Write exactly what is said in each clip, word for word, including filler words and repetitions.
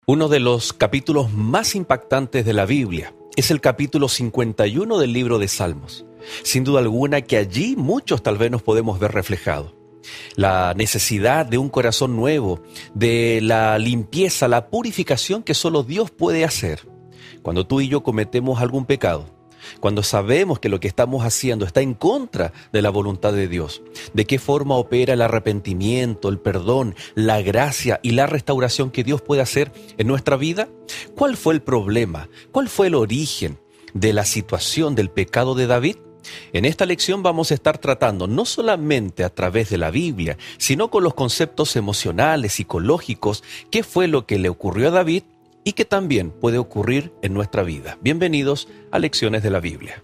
Uno de los capítulos más impactantes de la Biblia es el capítulo cincuenta y uno del libro de Salmos. Sin duda alguna que allí muchos tal vez nos podemos ver reflejados. La necesidad de un corazón nuevo, de la limpieza, la purificación que solo Dios puede hacer. Cuando tú y yo cometemos algún pecado, cuando sabemos que lo que estamos haciendo está en contra de la voluntad de Dios, de qué forma opera el arrepentimiento, el perdón, la gracia y la restauración que Dios puede hacer en nuestra vida. ¿Cuál fue el problema? ¿Cuál fue el origen de la situación del pecado de David? En esta lección vamos a estar tratando no solamente a través de la Biblia, sino con los conceptos emocionales, psicológicos, qué fue lo que le ocurrió a David y que también puede ocurrir en nuestra vida. Bienvenidos a Lecciones de la Biblia.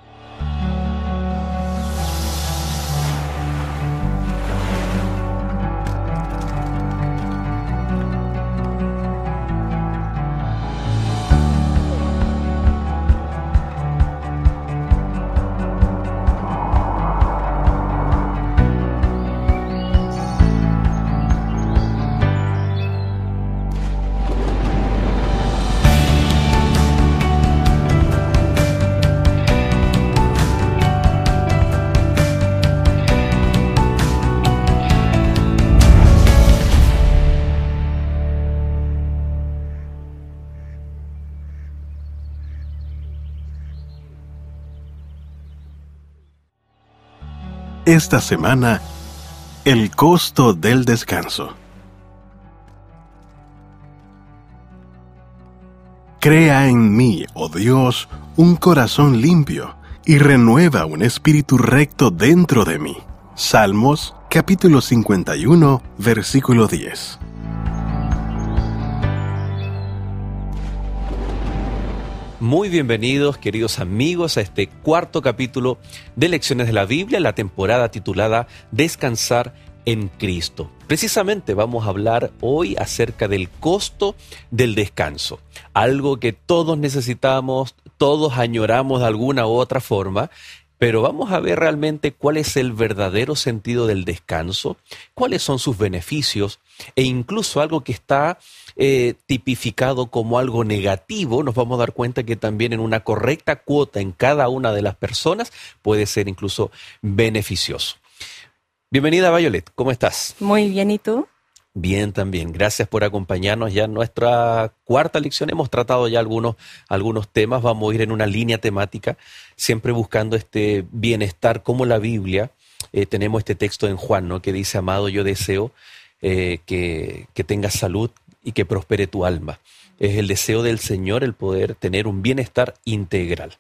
Esta semana, el costo del descanso. Crea en mí, oh Dios, un corazón limpio, y renueva un espíritu recto dentro de mí. Salmos, capítulo cincuenta y uno, versículo diez. Muy bienvenidos, queridos amigos, a este cuarto capítulo de Lecciones de la Biblia, la temporada titulada Descansar en Cristo. Precisamente vamos a hablar hoy acerca del costo del descanso, algo que todos necesitamos, todos añoramos de alguna u otra forma, pero vamos a ver realmente cuál es el verdadero sentido del descanso, cuáles son sus beneficios e incluso algo que está eh, tipificado como algo negativo. Nos vamos a dar cuenta que también en una correcta cuota en cada una de las personas puede ser incluso beneficioso. Bienvenida, Violet, ¿cómo estás? Muy bien, ¿y tú? Bien también, gracias por acompañarnos ya en nuestra cuarta lección. Hemos tratado ya algunos, algunos temas, vamos a ir en una línea temática, siempre buscando este bienestar como la Biblia. Eh, tenemos este texto en Juan, ¿no?, que dice: amado, yo deseo eh, que, que tengas salud y que prospere tu alma. Es el deseo del Señor el poder tener un bienestar integral.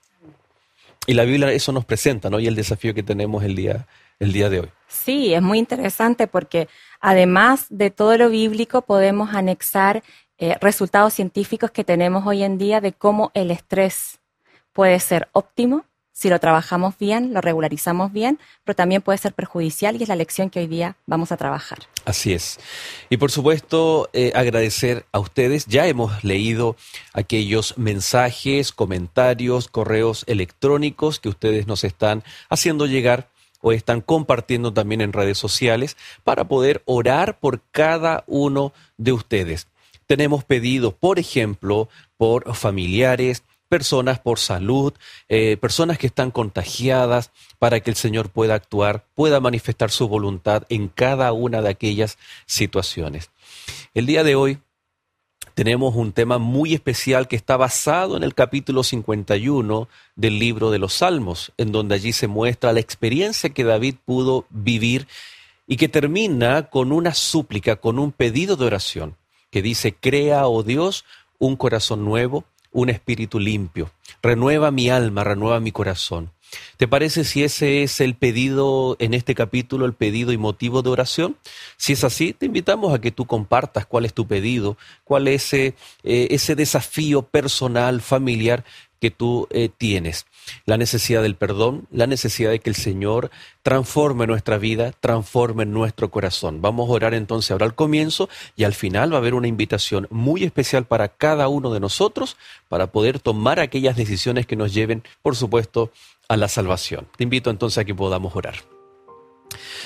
Y la Biblia eso nos presenta, ¿no?, y el desafío que tenemos el día, el día de hoy. Sí, es muy interesante porque además de todo lo bíblico podemos anexar eh, resultados científicos que tenemos hoy en día de cómo el estrés puede ser óptimo si lo trabajamos bien, lo regularizamos bien, pero también puede ser perjudicial y es la lección que hoy día vamos a trabajar. Así es. Y por supuesto, eh, agradecer a ustedes. Ya hemos leído aquellos mensajes, comentarios, correos electrónicos que ustedes nos están haciendo llegar o están compartiendo también en redes sociales para poder orar por cada uno de ustedes. Tenemos pedidos, por ejemplo, por familiares, personas por salud, eh, personas que están contagiadas, para que el Señor pueda actuar, pueda manifestar su voluntad en cada una de aquellas situaciones. El día de hoy tenemos un tema muy especial que está basado en el capítulo cincuenta y uno del libro de los Salmos, en donde allí se muestra la experiencia que David pudo vivir y que termina con una súplica, con un pedido de oración, que dice: crea, oh Dios, un corazón nuevo, un espíritu limpio. Renueva mi alma, renueva mi corazón. ¿Te parece si ese es el pedido en este capítulo, el pedido y motivo de oración? Si es así, te invitamos a que tú compartas cuál es tu pedido, cuál es ese, eh, ese desafío personal, familiar que tú eh, tienes. La necesidad del perdón, la necesidad de que el Señor transforme nuestra vida, transforme nuestro corazón. Vamos a orar entonces ahora al comienzo y al final va a haber una invitación muy especial para cada uno de nosotros para poder tomar aquellas decisiones que nos lleven, por supuesto, a la salvación. Te invito entonces a que podamos orar.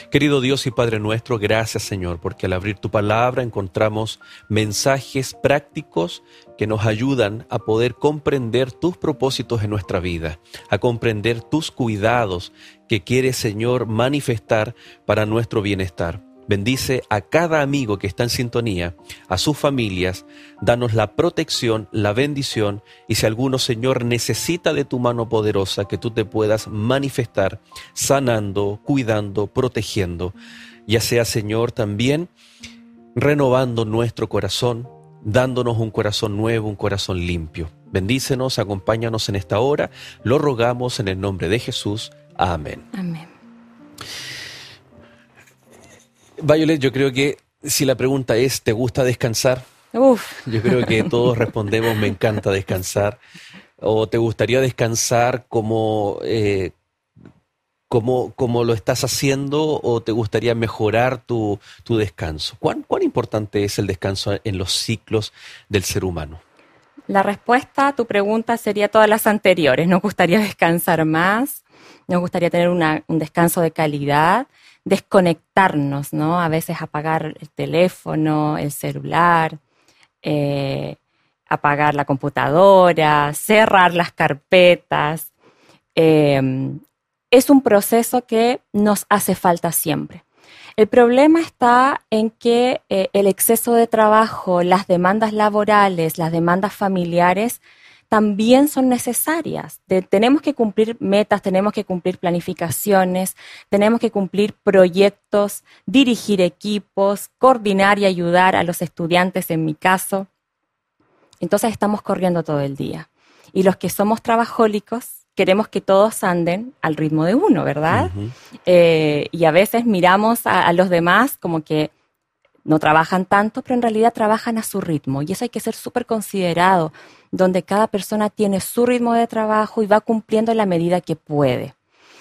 Querido Dios y Padre nuestro, gracias Señor, porque al abrir tu palabra encontramos mensajes prácticos que nos ayudan a poder comprender tus propósitos en nuestra vida, a comprender tus cuidados que quieres, Señor, manifestar para nuestro bienestar. Bendice a cada amigo que está en sintonía, a sus familias, danos la protección, la bendición, y si alguno, Señor, necesita de tu mano poderosa, que tú te puedas manifestar sanando, cuidando, protegiendo, ya sea, Señor, también renovando nuestro corazón, dándonos un corazón nuevo, un corazón limpio. Bendícenos, acompáñanos en esta hora, lo rogamos en el nombre de Jesús. Amén. Amén. Violet, yo creo que si la pregunta es, ¿te gusta descansar? Uf. Yo creo que todos respondemos, me encanta descansar. ¿O te gustaría descansar como, eh, como, como lo estás haciendo, o te gustaría mejorar tu, tu descanso? ¿Cuán, ¿Cuán importante es el descanso en los ciclos del ser humano? La respuesta a tu pregunta sería todas las anteriores. Nos gustaría descansar más, nos gustaría tener una, un descanso de calidad, desconectarnos, ¿no? A veces apagar el teléfono, el celular, eh, apagar la computadora, cerrar las carpetas. Eh, es un proceso que nos hace falta siempre. El problema está en que eh, el exceso de trabajo, las demandas laborales, las demandas familiares también son necesarias. De, tenemos que cumplir metas, tenemos que cumplir planificaciones, tenemos que cumplir proyectos, dirigir equipos, coordinar y ayudar a los estudiantes, en mi caso. Entonces estamos corriendo todo el día. Y los que somos trabajólicos queremos que todos anden al ritmo de uno, ¿verdad? Uh-huh. Eh, y a veces miramos a, a los demás como que no trabajan tanto, pero en realidad trabajan a su ritmo. Y eso hay que ser súper considerado, donde cada persona tiene su ritmo de trabajo y va cumpliendo en la medida que puede.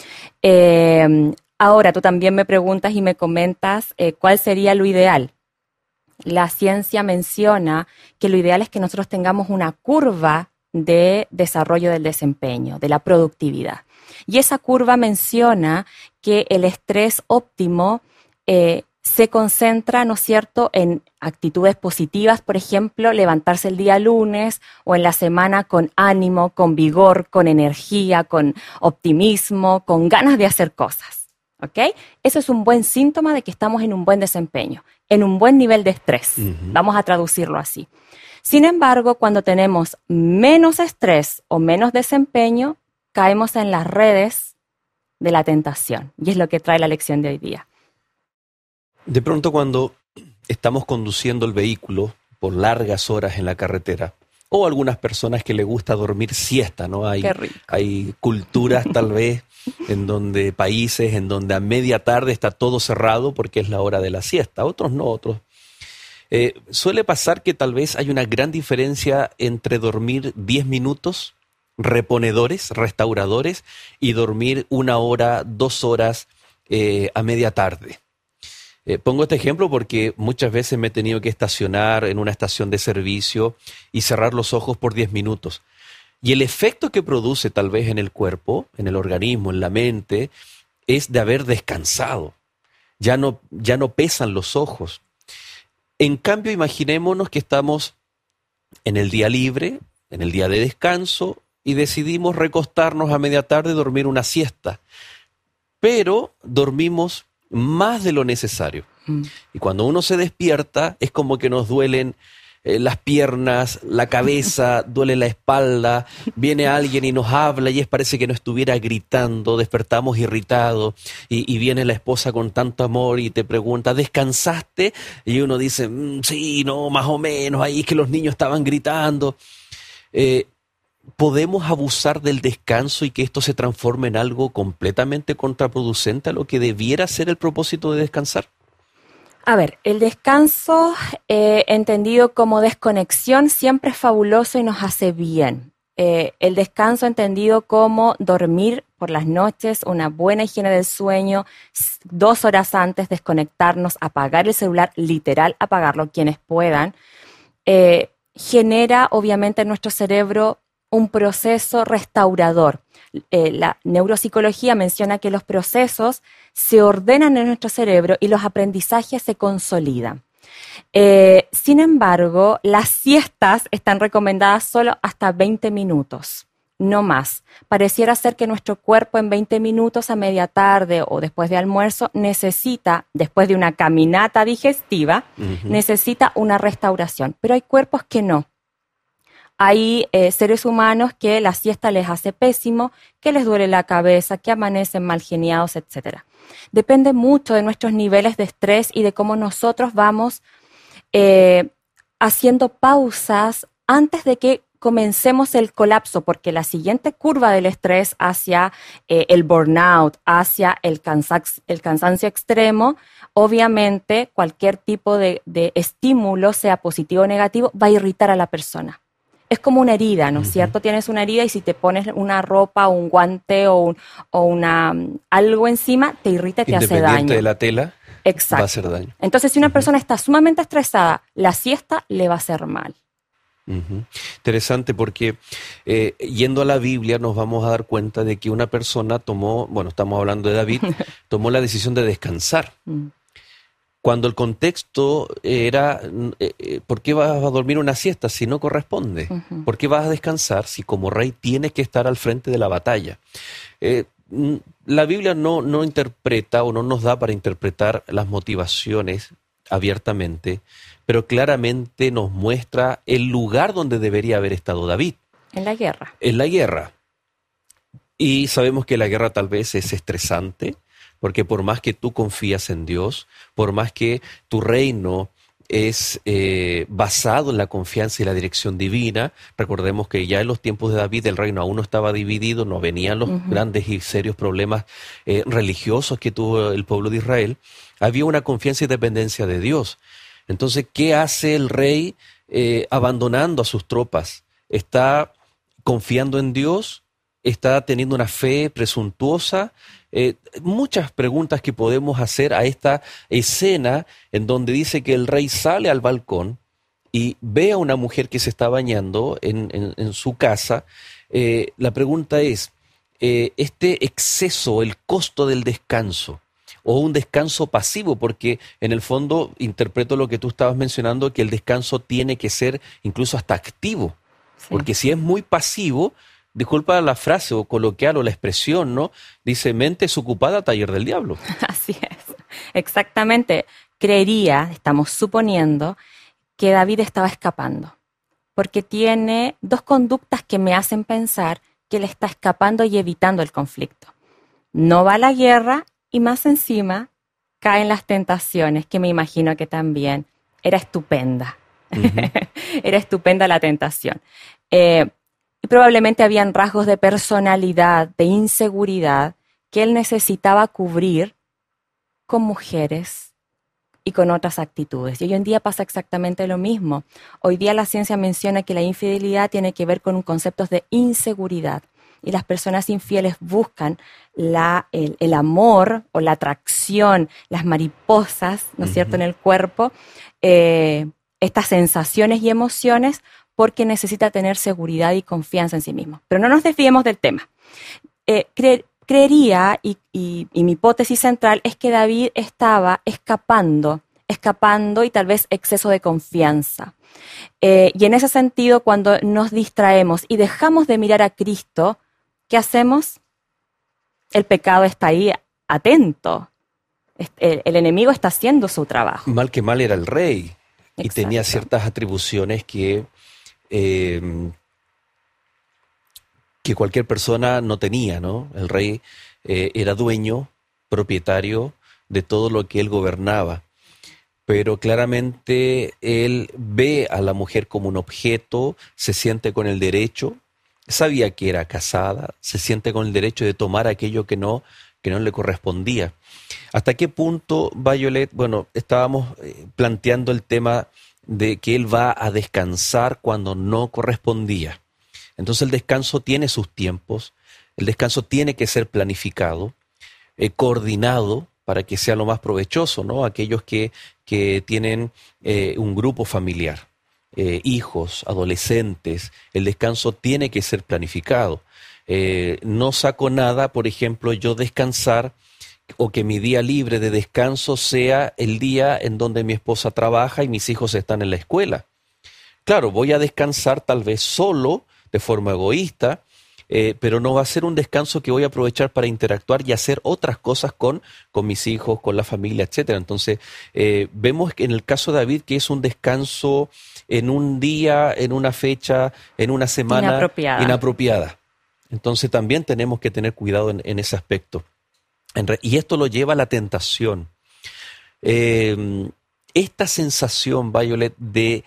Eh, ahora, tú también me preguntas y me comentas eh, cuál sería lo ideal. La ciencia menciona que lo ideal es que nosotros tengamos una curva de desarrollo del desempeño, de la productividad. Y esa curva menciona que el estrés óptimo eh, se concentra, ¿no es cierto?, en actitudes positivas, por ejemplo, levantarse el día lunes o en la semana con ánimo, con vigor, con energía, con optimismo, con ganas de hacer cosas, ¿ok? Eso es un buen síntoma de que estamos en un buen desempeño, en un buen nivel de estrés. Uh-huh. Vamos a traducirlo así. Sin embargo, cuando tenemos menos estrés o menos desempeño, caemos en las redes de la tentación, y es lo que trae la lección de hoy día. De pronto, cuando estamos conduciendo el vehículo por largas horas en la carretera, o algunas personas que les gusta dormir siesta, ¿no? Hay, Qué rico. Hay culturas tal vez en donde, países en donde a media tarde está todo cerrado porque es la hora de la siesta, otros no, otros. Eh, suele pasar que tal vez hay una gran diferencia entre dormir diez minutos, reponedores, restauradores, y dormir una hora, dos horas eh, a media tarde. Eh, pongo este ejemplo porque muchas veces me he tenido que estacionar en una estación de servicio y cerrar los ojos por diez minutos. Y el efecto que produce tal vez en el cuerpo, en el organismo, en la mente, es de haber descansado. Ya no, ya no pesan los ojos. En cambio, imaginémonos que estamos en el día libre, en el día de descanso, y decidimos recostarnos a media tarde y dormir una siesta. Pero dormimos más de lo necesario. Mm. Y cuando uno se despierta, es como que nos duelen eh, las piernas, la cabeza, duele la espalda, viene alguien y nos habla y es parece que nos estuviera gritando, despertamos irritados y, y viene la esposa con tanto amor y te pregunta, ¿descansaste? Y uno dice, mmm, sí, no, más o menos, ahí es que los niños estaban gritando. Eh, ¿Podemos abusar del descanso y que esto se transforme en algo completamente contraproducente a lo que debiera ser el propósito de descansar? A ver, el descanso eh, entendido como desconexión siempre es fabuloso y nos hace bien. Eh, el descanso entendido como dormir por las noches, una buena higiene del sueño, dos horas antes desconectarnos, apagar el celular, literal apagarlo quienes puedan, eh, genera obviamente en nuestro cerebro un proceso restaurador. Eh, la neuropsicología menciona que los procesos se ordenan en nuestro cerebro y los aprendizajes se consolidan. Eh, sin embargo, las siestas están recomendadas solo hasta veinte minutos, no más. Pareciera ser que nuestro cuerpo en veinte minutos a media tarde o después de almuerzo necesita, después de una caminata digestiva, uh-huh. necesita una restauración. Pero hay cuerpos que no. Hay eh, seres humanos que la siesta les hace pésimo, que les duele la cabeza, que amanecen mal geniados, etcétera. Depende mucho de nuestros niveles de estrés y de cómo nosotros vamos eh, haciendo pausas antes de que comencemos el colapso, porque la siguiente curva del estrés hacia eh, el burnout, hacia el, cansa- el cansancio extremo, obviamente cualquier tipo de, de estímulo, sea positivo o negativo, va a irritar a la persona. Es como una herida, ¿no es uh-huh. cierto? Tienes una herida y si te pones una ropa, un guante o, un, o una, algo encima, te irrita y te hace daño. Independiente de la tela, Exacto. va a hacer daño. Entonces, si una uh-huh. persona está sumamente estresada, la siesta le va a hacer mal. Uh-huh. Interesante porque eh, yendo a la Biblia nos vamos a dar cuenta de que una persona tomó, bueno, estamos hablando de David, tomó la decisión de descansar. Uh-huh. Cuando el contexto era, eh, ¿por qué vas a dormir una siesta si no corresponde? Uh-huh. ¿Por qué vas a descansar si como rey tienes que estar al frente de la batalla? Eh, la Biblia no, no interpreta o no nos da para interpretar las motivaciones abiertamente, pero claramente nos muestra el lugar donde debería haber estado David. En la guerra. En la guerra. Y sabemos que la guerra tal vez es estresante, porque por más que tú confías en Dios, por más que tu reino es eh, basado en la confianza y la dirección divina, recordemos que ya en los tiempos de David el reino aún no estaba dividido, no venían los uh-huh. grandes y serios problemas eh, religiosos que tuvo el pueblo de Israel, había una confianza y dependencia de Dios. Entonces, ¿qué hace el rey eh, abandonando a sus tropas? ¿Está confiando en Dios? ¿Está teniendo una fe presuntuosa? Eh, muchas preguntas que podemos hacer a esta escena en donde dice que el rey sale al balcón y ve a una mujer que se está bañando en, en, en su casa. Eh, la pregunta es, eh, este exceso, el costo del descanso, o un descanso pasivo, porque en el fondo interpreto lo que tú estabas mencionando, que el descanso tiene que ser incluso hasta activo, sí. porque si es muy pasivo, disculpa la frase o coloquial o la expresión, ¿no? Dice, mente desocupada, taller del diablo. Así es, exactamente. Creería, estamos suponiendo, que David estaba escapando, porque tiene dos conductas que me hacen pensar que él está escapando y evitando el conflicto. No va a la guerra y más encima caen las tentaciones, que me imagino que también era estupenda. Uh-huh. Era estupenda la tentación. Eh, Y probablemente habían rasgos de personalidad, de inseguridad, que él necesitaba cubrir con mujeres y con otras actitudes. Y hoy en día pasa exactamente lo mismo. Hoy día la ciencia menciona que la infidelidad tiene que ver con conceptos de inseguridad. Y las personas infieles buscan la, el, el amor o la atracción, las mariposas, ¿no es uh-huh. cierto?, en el cuerpo, eh, estas sensaciones y emociones, porque necesita tener seguridad y confianza en sí mismo. Pero no nos desviemos del tema. Eh, cre- creería, y, y, y mi hipótesis central es que David estaba escapando, escapando y tal vez exceso de confianza. Eh, y en ese sentido, cuando nos distraemos y dejamos de mirar a Cristo, ¿qué hacemos? El pecado está ahí atento. El, el enemigo está haciendo su trabajo. Mal que mal era el rey. Exacto. Y tenía ciertas atribuciones que... Eh, que cualquier persona no tenía, ¿no? El rey eh, era dueño, propietario de todo lo que él gobernaba, pero claramente él ve a la mujer como un objeto, se siente con el derecho, sabía que era casada, se siente con el derecho de tomar aquello que no, que no le correspondía. ¿Hasta qué punto, Violet? Bueno, estábamos eh, planteando el tema de que él va a descansar cuando no correspondía. Entonces el descanso tiene sus tiempos, el descanso tiene que ser planificado, eh, coordinado para que sea lo más provechoso, ¿no? Aquellos que, que tienen eh, un grupo familiar. eh, hijos, adolescentes, el descanso tiene que ser planificado. Eh, no saco nada, por ejemplo, yo descansar o que mi día libre de descanso sea el día en donde mi esposa trabaja y mis hijos están en la escuela. Claro, voy a descansar tal vez solo, de forma egoísta, eh, pero no va a ser un descanso que voy a aprovechar para interactuar y hacer otras cosas con, con mis hijos, con la familia, etcétera. Entonces, eh, vemos que en el caso de David que es un descanso en un día, en una fecha, en una semana inapropiada. inapropiada. Entonces, también tenemos que tener cuidado en, en ese aspecto. En re- y esto lo lleva a la tentación. Eh, esta sensación, Violet, de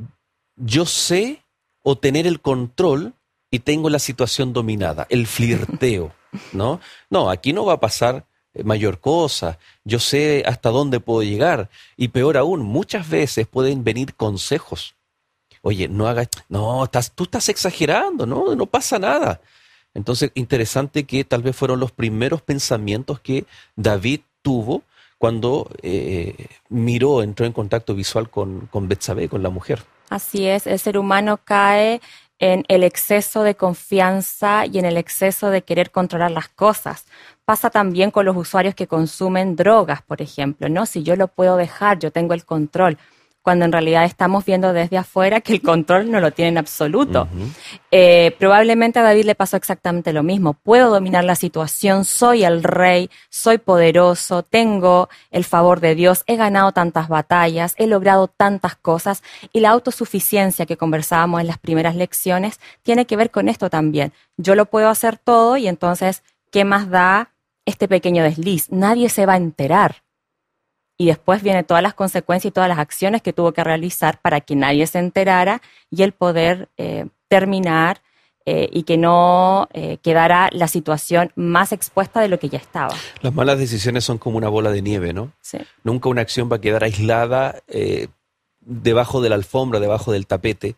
yo sé o tener el control y tengo la situación dominada, el flirteo, ¿no? No, aquí no va a pasar mayor cosa, yo sé hasta dónde puedo llegar. Y peor aún, muchas veces pueden venir consejos. Oye, no hagas, no, estás, tú estás exagerando, no, no pasa nada. Entonces, interesante que tal vez fueron los primeros pensamientos que David tuvo cuando eh, miró, entró en contacto visual con, con Betsabé, con la mujer. Así es, el ser humano cae en el exceso de confianza y en el exceso de querer controlar las cosas. Pasa también con los usuarios que consumen drogas, por ejemplo, ¿no? Si yo lo puedo dejar, yo tengo el control, cuando en realidad estamos viendo desde afuera que el control no lo tiene en absoluto. Uh-huh. Eh, probablemente a David le pasó exactamente lo mismo. Puedo dominar la situación, soy el rey, soy poderoso, tengo el favor de Dios, he ganado tantas batallas, he logrado tantas cosas, y la autosuficiencia que conversábamos en las primeras lecciones tiene que ver con esto también. Yo lo puedo hacer todo y entonces, ¿qué más da este pequeño desliz? Nadie se va a enterar. Y después vienen todas las consecuencias y todas las acciones que tuvo que realizar para que nadie se enterara y el poder eh, terminar eh, y que no eh, quedara la situación más expuesta de lo que ya estaba. Las malas decisiones son como una bola de nieve, ¿no? Sí. Nunca una acción va a quedar aislada eh, debajo de la alfombra, debajo del tapete,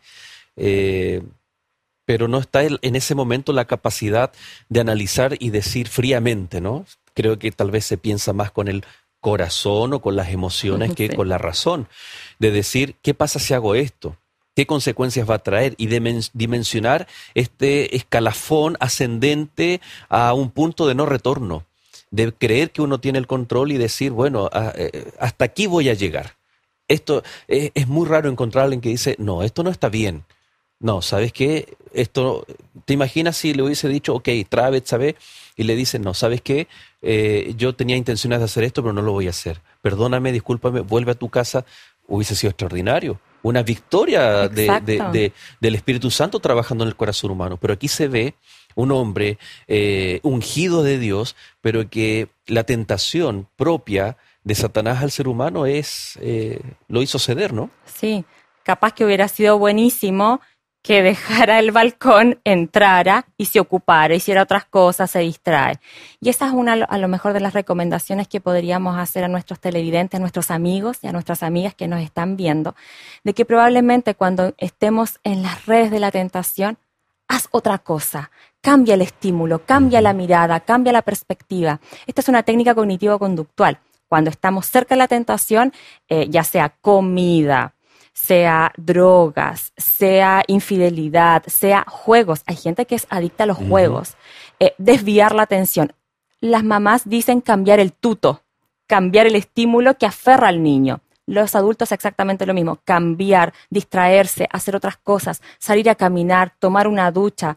eh, pero no está en ese momento la capacidad de analizar y decir fríamente, ¿no? Creo que tal vez se piensa más con el corazón o con las emociones que sí. con la razón, de decir, ¿qué pasa si hago esto? ¿Qué consecuencias va a traer? Y de dimensionar este escalafón ascendente a un punto de no retorno, de creer que uno tiene el control y decir, bueno, hasta aquí voy a llegar. Esto es, es muy raro encontrar a alguien que dice, no, esto no está bien. No, ¿sabes qué? Esto, ¿te imaginas si le hubiese dicho, ok, trae a Betsabé? Y le dicen, no, ¿sabes qué? Eh, yo tenía intenciones de hacer esto, pero no lo voy a hacer. Perdóname, discúlpame, vuelve a tu casa. Hubiese sido extraordinario. Una victoria de, de, de, del Espíritu Santo trabajando en el corazón humano. Pero aquí se ve un hombre eh, ungido de Dios, pero que la tentación propia de Satanás al ser humano es eh, lo hizo ceder, ¿no? Sí, capaz que hubiera sido buenísimo que dejara el balcón, entrara y se ocupara, hiciera otras cosas, se distrae. Y esa es una, a lo mejor, de las recomendaciones que podríamos hacer a nuestros televidentes, a nuestros amigos y a nuestras amigas que nos están viendo, de que probablemente cuando estemos en las redes de la tentación, haz otra cosa, cambia el estímulo, cambia la mirada, cambia la perspectiva. Esta es una técnica cognitivo-conductual. Cuando estamos cerca de la tentación, eh, ya sea comida, sea drogas, sea infidelidad, sea juegos. Hay gente que es adicta a los uh-huh. juegos. Eh, desviar la atención. Las mamás dicen cambiar el tuto, cambiar el estímulo que aferra al niño. Los adultos exactamente lo mismo. Cambiar, distraerse, hacer otras cosas, salir a caminar, tomar una ducha.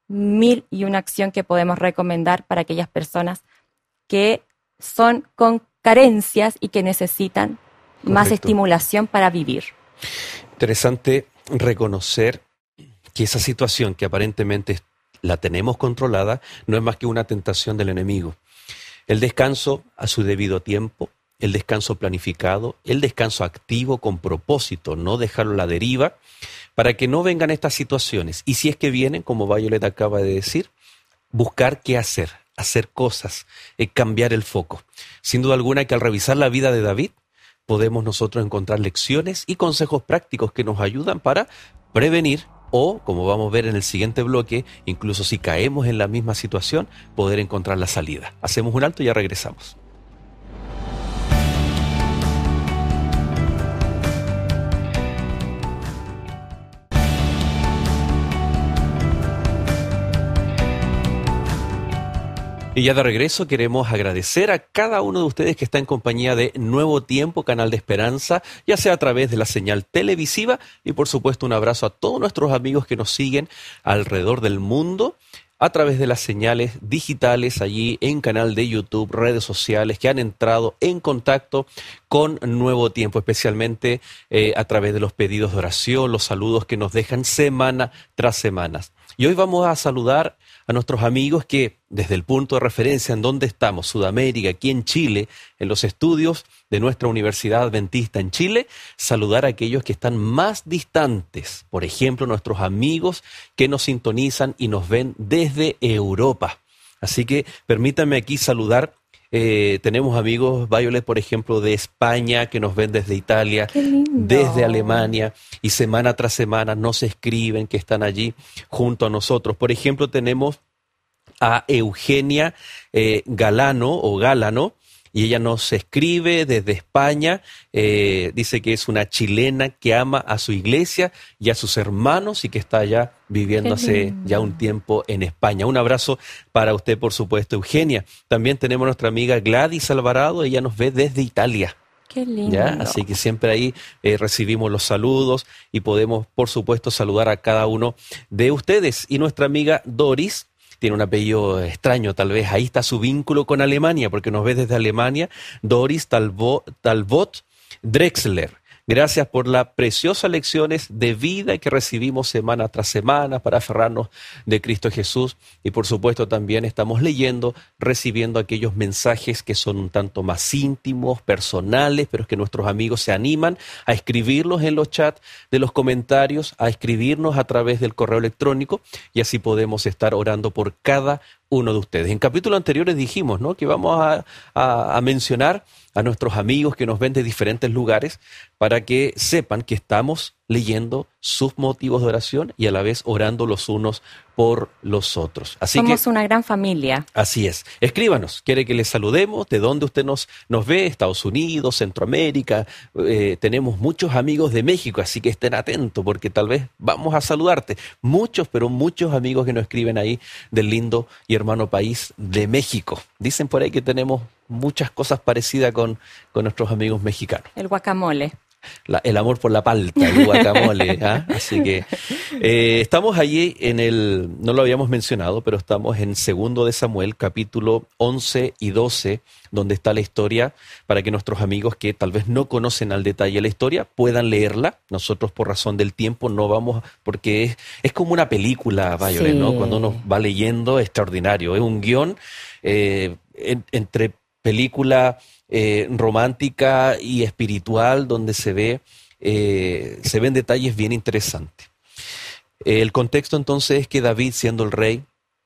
Mil y una acción que podemos recomendar para aquellas personas que son con carencias y que necesitan Correcto. Más estimulación para vivir. Interesante reconocer que esa situación que aparentemente la tenemos controlada no es más que una tentación del enemigo. El descanso a su debido tiempo, el descanso planificado, el descanso activo con propósito, no dejarlo a la deriva, para que no vengan estas situaciones. Y si es que vienen, como Violet acaba de decir, buscar qué hacer, hacer cosas, eh, cambiar el foco. Sin duda alguna que al revisar la vida de David, podemos nosotros encontrar lecciones y consejos prácticos que nos ayudan para prevenir o, como vamos a ver en el siguiente bloque, incluso si caemos en la misma situación, poder encontrar la salida. Hacemos un alto y ya regresamos. Y ya de regreso queremos agradecer a cada uno de ustedes que está en compañía de Nuevo Tiempo, Canal de Esperanza, ya sea a través de la señal televisiva y por supuesto un abrazo a todos nuestros amigos que nos siguen alrededor del mundo a través de las señales digitales allí en canal de YouTube, redes sociales, que han entrado en contacto con Nuevo Tiempo, especialmente eh, a través de los pedidos de oración, los saludos que nos dejan semana tras semana. Y hoy vamos a saludar a nuestros amigos que desde el punto de referencia en donde estamos, Sudamérica, aquí en Chile, en los estudios de nuestra Universidad Adventista en Chile, saludar a aquellos que están más distantes, por ejemplo, nuestros amigos que nos sintonizan y nos ven desde Europa. Así que permítanme aquí saludar. Eh, tenemos amigos, Violet, por ejemplo, de España, que nos ven desde Italia, desde Alemania, y semana tras semana nos escriben que están allí junto a nosotros. Por ejemplo, tenemos a Eugenia eh, Galano o Gálano, y ella nos escribe desde España, eh, dice que es una chilena que ama a su iglesia y a sus hermanos y que está allá viviendo hace ya un tiempo en España. Un abrazo para usted, por supuesto, Eugenia. También tenemos a nuestra amiga Gladys Alvarado, ella nos ve desde Italia. Qué lindo. ¿Ya? Así que siempre ahí eh, recibimos los saludos y podemos, por supuesto, saludar a cada uno de ustedes. Y nuestra amiga Doris tiene un apellido extraño, tal vez. Ahí está su vínculo con Alemania, porque nos ve desde Alemania. Doris Talbot, Talbot Drexler. Gracias por las preciosas lecciones de vida que recibimos semana tras semana para aferrarnos de Cristo Jesús. Y por supuesto también estamos leyendo, recibiendo aquellos mensajes que son un tanto más íntimos, personales, pero es que nuestros amigos se animan a escribirlos en los chats de los comentarios, a escribirnos a través del correo electrónico y así podemos estar orando por cada uno de ustedes. En capítulos anteriores dijimos, ¿no?, que vamos a, a, a mencionar a nuestros amigos que nos ven de diferentes lugares para que sepan que estamos leyendo sus motivos de oración y a la vez orando los unos por los otros. Así Somos que, una gran familia. Así es. Escríbanos. ¿Quiere que les saludemos? ¿De dónde usted nos, nos ve? Estados Unidos, Centroamérica. Eh, tenemos muchos amigos de México, así que estén atentos porque tal vez vamos a saludarte. Muchos, pero muchos amigos que nos escriben ahí del lindo y hermano país de México. Dicen por ahí que tenemos muchas cosas parecidas con, con nuestros amigos mexicanos. El guacamole. La, el amor por la palta, el guacamole. ¿Ah? Así que eh, estamos allí en el, no lo habíamos mencionado, pero estamos en Segundo de Samuel, capítulo once y doce, donde está la historia, para que nuestros amigos que tal vez no conocen al detalle la historia puedan leerla. Nosotros por razón del tiempo no vamos, porque es, es como una película, Violet, sí, ¿no? Cuando uno va leyendo, extraordinario. Es un guión eh, en, entre película eh, romántica y espiritual, donde se ve eh, se ven detalles bien interesantes. El contexto entonces es que David, siendo el rey,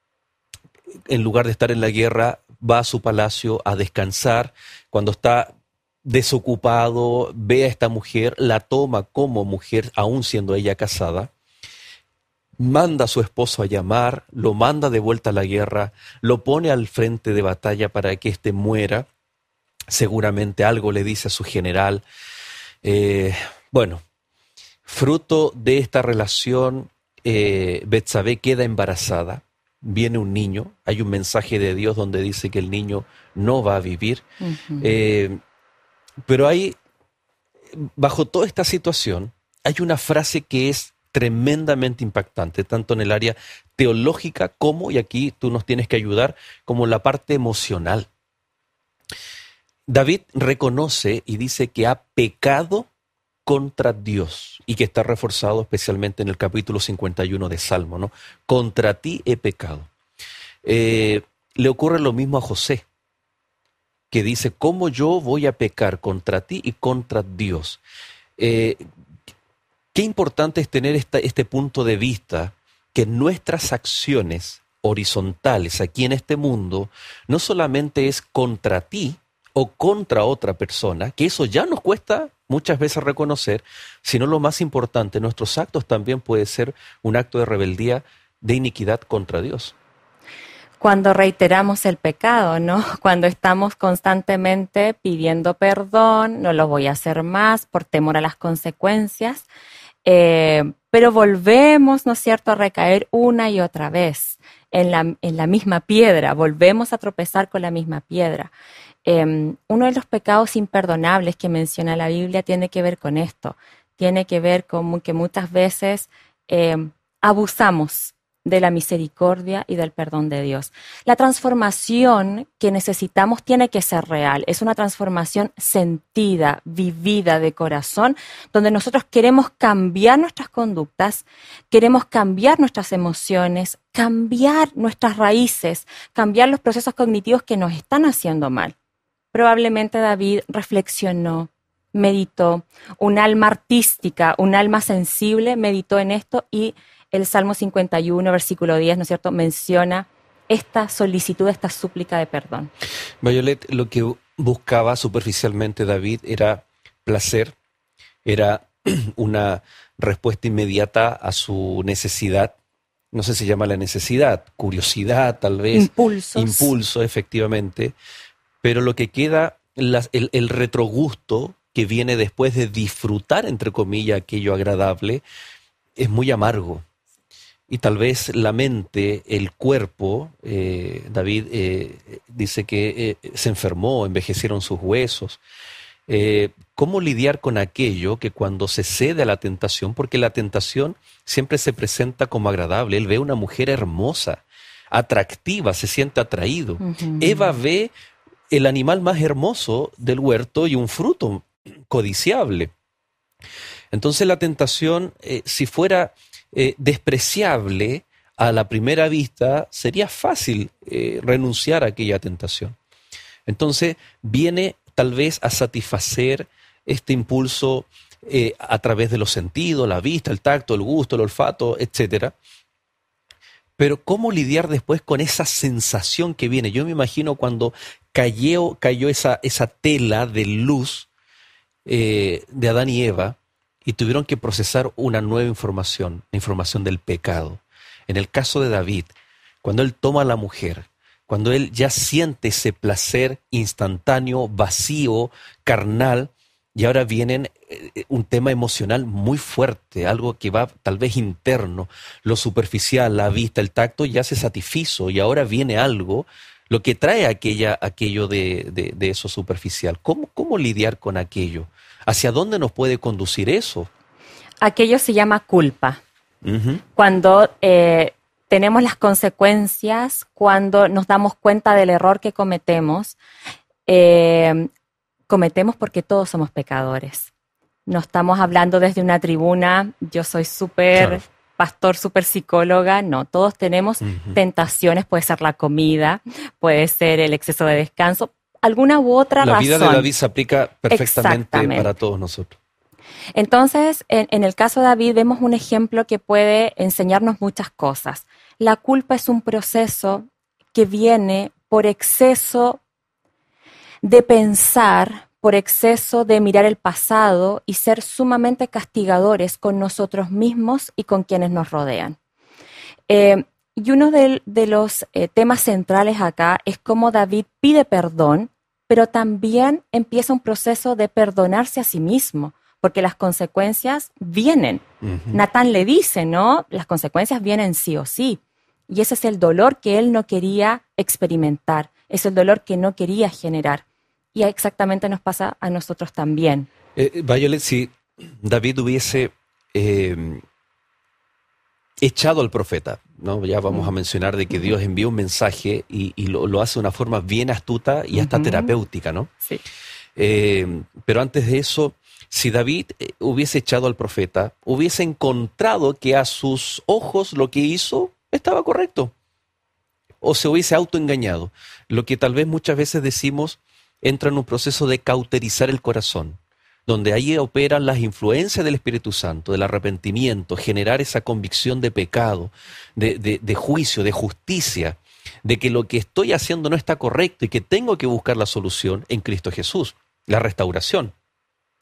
en lugar de estar en la guerra, va a su palacio a descansar. Cuando está desocupado, ve a esta mujer, la toma como mujer, aún siendo ella casada, manda a su esposo a llamar, lo manda de vuelta a la guerra, lo pone al frente de batalla para que éste muera. Seguramente algo le dice a su general. Eh, bueno, fruto de esta relación, eh, Betsabé queda embarazada, viene un niño, hay un mensaje de Dios donde dice que el niño no va a vivir. Uh-huh. Eh, pero hay, bajo toda esta situación, hay una frase que es tremendamente impactante, tanto en el área teológica como, y aquí tú nos tienes que ayudar, como la parte emocional. David reconoce y dice que ha pecado contra Dios y que está reforzado especialmente en el capítulo cincuenta y uno de Salmo, ¿no? Contra ti he pecado. Eh, le ocurre lo mismo a José, que dice, ¿cómo yo voy a pecar contra ti y contra Dios? Eh, qué importante es tener esta, este punto de vista, que nuestras acciones horizontales aquí en este mundo no solamente es contra ti o contra otra persona, que eso ya nos cuesta muchas veces reconocer, sino lo más importante, nuestros actos también puede ser un acto de rebeldía, de iniquidad contra Dios. Cuando reiteramos el pecado, ¿no? Cuando estamos constantemente pidiendo perdón, no lo voy a hacer más por temor a las consecuencias, eh, pero volvemos, ¿no es cierto?, a recaer una y otra vez. en la, en la misma piedra, volvemos a tropezar con la misma piedra. Eh, uno de los pecados imperdonables que menciona la Biblia tiene que ver con esto, tiene que ver con que muchas veces eh, abusamos de la misericordia y del perdón de Dios. La transformación que necesitamos tiene que ser real. Es una transformación sentida, vivida de corazón, donde nosotros queremos cambiar nuestras conductas, queremos cambiar nuestras emociones, cambiar nuestras raíces, cambiar los procesos cognitivos que nos están haciendo mal. Probablemente David reflexionó, meditó, un alma artística, un alma sensible meditó en esto, y el Salmo cincuenta y uno, versículo diez, ¿no es cierto?, menciona esta solicitud, esta súplica de perdón. Violet, lo que buscaba superficialmente David era placer, era una respuesta inmediata a su necesidad. No sé si se llama la necesidad, curiosidad tal vez. Impulsos. Impulso, efectivamente. Pero lo que queda, la, el, el retrogusto que viene después de disfrutar, entre comillas, aquello agradable, es muy amargo. Y tal vez la mente, el cuerpo, eh, David eh, dice que eh, se enfermó, envejecieron sus huesos. Eh, ¿Cómo lidiar con aquello que cuando se cede a la tentación, porque la tentación siempre se presenta como agradable? Él ve una mujer hermosa, atractiva, se siente atraído. Uh-huh. Eva ve el animal más hermoso del huerto y un fruto codiciable. Entonces la tentación, eh, si fuera eh, despreciable a la primera vista, sería fácil eh, renunciar a aquella tentación. Entonces viene tal vez a satisfacer este impulso eh, a través de los sentidos, la vista, el tacto, el gusto, el olfato, etcétera. Pero ¿cómo lidiar después con esa sensación que viene? Yo me imagino cuando cayó, cayó esa, esa tela de luz eh, de Adán y Eva, y tuvieron que procesar una nueva información, la información del pecado. En el caso de David, cuando él toma a la mujer, cuando él ya siente ese placer instantáneo, vacío, carnal, y ahora viene un tema emocional muy fuerte, algo que va tal vez interno, lo superficial, la vista, el tacto ya se satisfizo, y ahora viene algo, lo que trae aquella, aquello de, de, de eso superficial. ¿Cómo, cómo lidiar con aquello? ¿Hacia dónde nos puede conducir eso? Aquello se llama culpa. Uh-huh. Cuando eh, tenemos las consecuencias, cuando nos damos cuenta del error que cometemos, eh, cometemos porque todos somos pecadores. No estamos hablando desde una tribuna, yo soy súper Claro. pastor, súper psicóloga, no, todos tenemos Uh-huh. tentaciones, puede ser la comida, puede ser el exceso de descanso, alguna u otra La razón. vida de David se aplica perfectamente Exactamente. para todos nosotros. Entonces, en, en el caso de David vemos un ejemplo que puede enseñarnos muchas cosas. La culpa es un proceso que viene por exceso de pensar, por exceso de mirar el pasado y ser sumamente castigadores con nosotros mismos y con quienes nos rodean. Eh, y uno de, de los eh, temas centrales acá es cómo David pide perdón, pero también empieza un proceso de perdonarse a sí mismo, porque las consecuencias vienen. Uh-huh. Natán le dice, ¿no? Las consecuencias vienen sí o sí. Y ese es el dolor que él no quería experimentar, es el dolor que no quería generar. Y exactamente nos pasa a nosotros también. Eh, Violet, si David hubiese eh, echado al profeta, ¿no? Ya vamos Mm. a mencionar de que Dios envía un mensaje y, y lo, lo hace de una forma bien astuta y hasta Ujú. terapéutica, ¿no? Sí. Eh, pero antes de eso, si David eh, hubiese echado al profeta, hubiese encontrado que a sus ojos lo que hizo estaba correcto, o se hubiese autoengañado. Lo que tal vez muchas veces decimos entra en un proceso de cauterizar el corazón, donde ahí operan las influencias del Espíritu Santo, del arrepentimiento, generar esa convicción de pecado, de, de, de juicio, de justicia, de que lo que estoy haciendo no está correcto y que tengo que buscar la solución en Cristo Jesús, la restauración.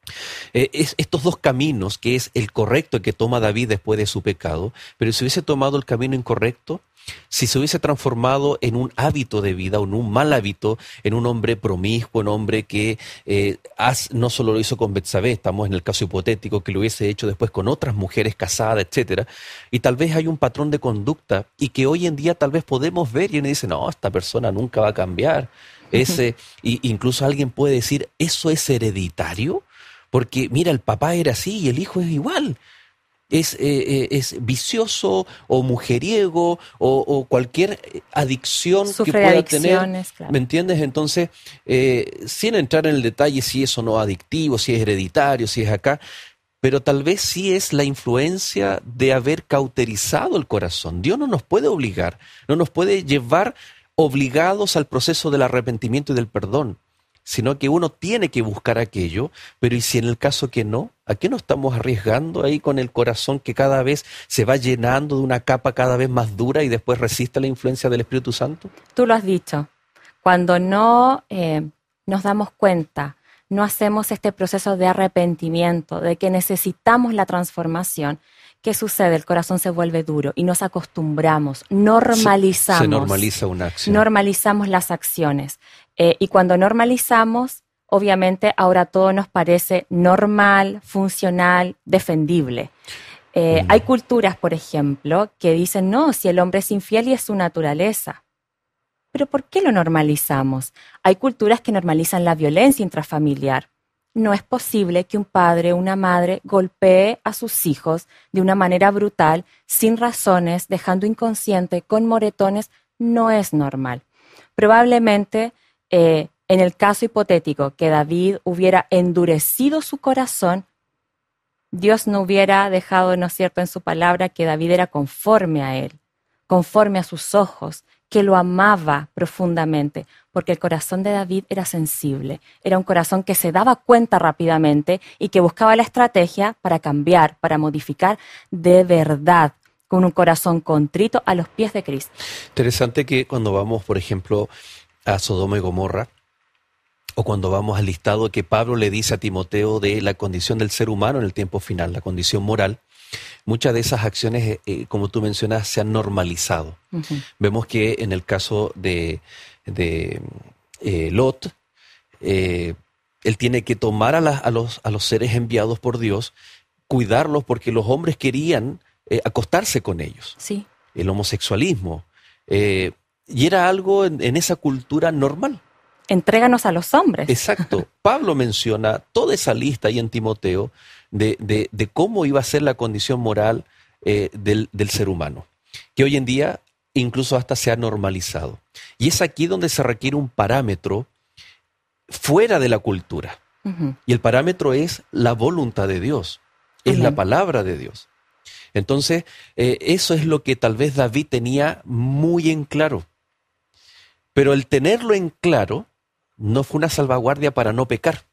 Eh, es estos dos caminos, que es el correcto que toma David después de su pecado, pero si hubiese tomado el camino incorrecto, si se hubiese transformado en un hábito de vida, o en un mal hábito, en un hombre promiscuo, un hombre que eh, has, no solo lo hizo con Betsabé, estamos en el caso hipotético, que lo hubiese hecho después con otras mujeres casadas, etcétera, y tal vez hay un patrón de conducta y que hoy en día tal vez podemos ver y uno dice, no, esta persona nunca va a cambiar. Ese, y incluso alguien puede decir, ¿eso es hereditario? Porque mira, el papá era así y el hijo es igual. Es, eh, es vicioso o mujeriego o, o cualquier adicción Sufre que pueda de tener. claro. ¿Me entiendes? Entonces, eh, sin entrar en el detalle si es o no adictivo, si es hereditario, si es acá, pero tal vez sí es la influencia de haber cauterizado el corazón. Dios no nos puede obligar, no nos puede llevar obligados al proceso del arrepentimiento y del perdón, sino que uno tiene que buscar aquello, pero ¿y si en el caso que no? ¿A qué nos estamos arriesgando ahí con el corazón que cada vez se va llenando de una capa cada vez más dura y después resiste la influencia del Espíritu Santo? Tú lo has dicho, cuando no eh, nos damos cuenta, no hacemos este proceso de arrepentimiento, de que necesitamos la transformación, ¿qué sucede? El corazón se vuelve duro y nos acostumbramos, normalizamos. Se, se normaliza una acción. Normalizamos las acciones. Eh, y cuando normalizamos, obviamente ahora todo nos parece normal, funcional, defendible. Eh, mm. Hay culturas, por ejemplo, que dicen, no, si el hombre es infiel y es su naturaleza. ¿Pero por qué lo normalizamos? Hay culturas que normalizan la violencia intrafamiliar. No es posible que un padre o una madre golpee a sus hijos de una manera brutal, sin razones, dejando inconsciente, con moretones. No es normal. Probablemente, eh, en el caso hipotético que David hubiera endurecido su corazón, Dios no hubiera dejado, ¿no es cierto?, en su palabra que David era conforme a él, conforme a sus ojos, que lo amaba profundamente, porque el corazón de David era sensible, era un corazón que se daba cuenta rápidamente y que buscaba la estrategia para cambiar, para modificar de verdad, con un corazón contrito a los pies de Cristo. Interesante que cuando vamos, por ejemplo, a Sodoma y Gomorra, o cuando vamos al listado que Pablo le dice a Timoteo de la condición del ser humano en el tiempo final, la condición moral, muchas de esas acciones, eh, como tú mencionas, se han normalizado. Uh-huh. Vemos que en el caso de, de eh, Lot, eh, él tiene que tomar a, la, a, los, a los seres enviados por Dios, cuidarlos porque los hombres querían eh, acostarse con ellos. Sí. El homosexualismo. Eh, y era algo en, en esa cultura normal. Entréganos a los hombres. Exacto. Pablo menciona toda esa lista ahí en Timoteo de, de, de cómo iba a ser la condición moral eh, del, del ser humano, que hoy en día incluso hasta se ha normalizado. Y es aquí donde se requiere un parámetro fuera de la cultura. Uh-huh. Y el parámetro es la voluntad de Dios, es uh-huh. la palabra de Dios. Entonces, eh, eso es lo que tal vez David tenía muy en claro. Pero el tenerlo en claro no fue una salvaguardia para no pecar.